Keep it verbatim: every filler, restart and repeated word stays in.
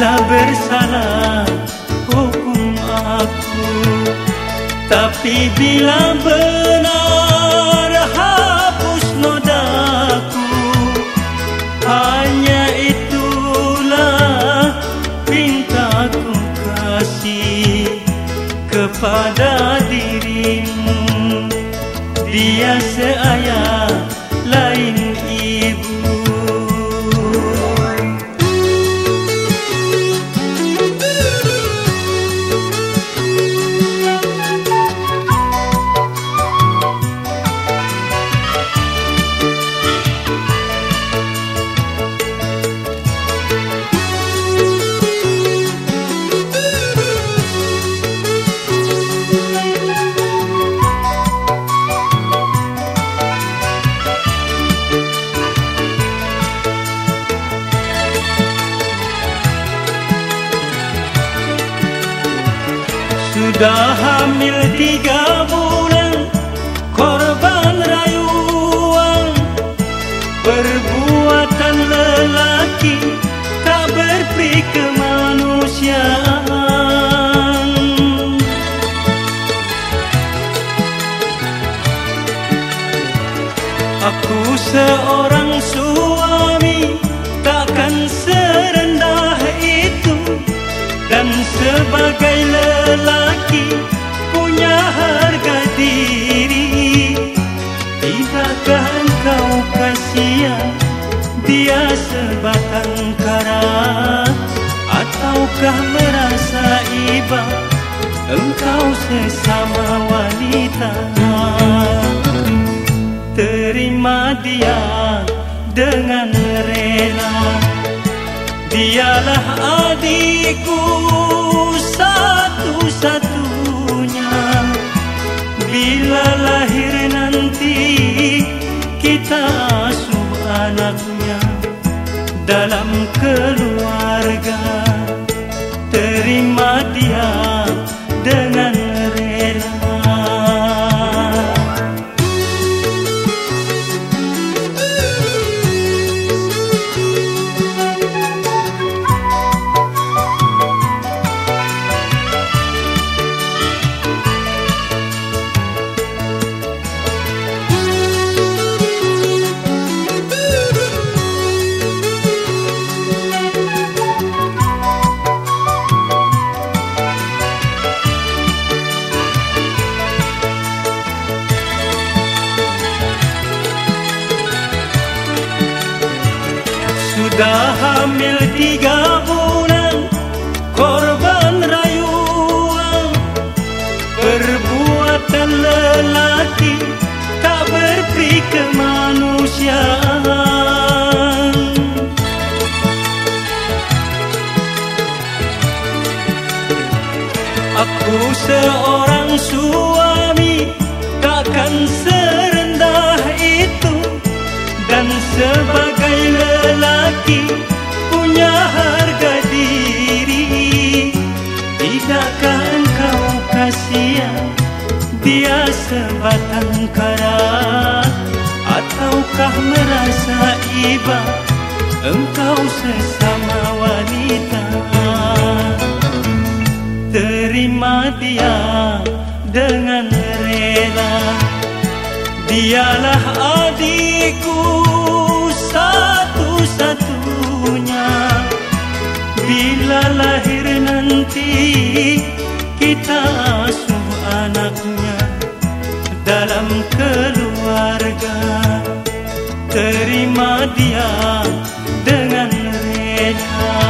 Bila bersalah hukum aku, tapi bila benar hapus nodaku. Hanya itulah pintaku kasih kepada dirimu. Dia seayah lain ibu. Sudah hamil tiga bulan, korban rayuan, perbuatan lelaki tak berperi kemanusiaan. Aku seorang suami takkan serendah itu, dan sebagai lelaki punya harga diri. Tidakkah engkau kasihan dia sebatang kara, ataukah merasa iba engkau sesama wanita? Terima dia dengan rela, dialah adikku satu-satunya. Bila lahir nanti kita asuh anaknya dalam keluarga. Terima dia dengan rela. Sudah hamil tiga bulan, korban rayuan, perbuatan lelaki tak berperi kemanusiaan. Aku seorang suami takkan serendah itu, dan sebagai lelaki punya harga diri. Tidakkah engkau kasihan dia sebatang kara, ataukah merasa iba engkau sesama wanita? Terima dia dengan rela, dialah adikku satu-satunya. Bila lahir nanti kita asuh anaknya dalam keluarga. Terima dia dengan rela.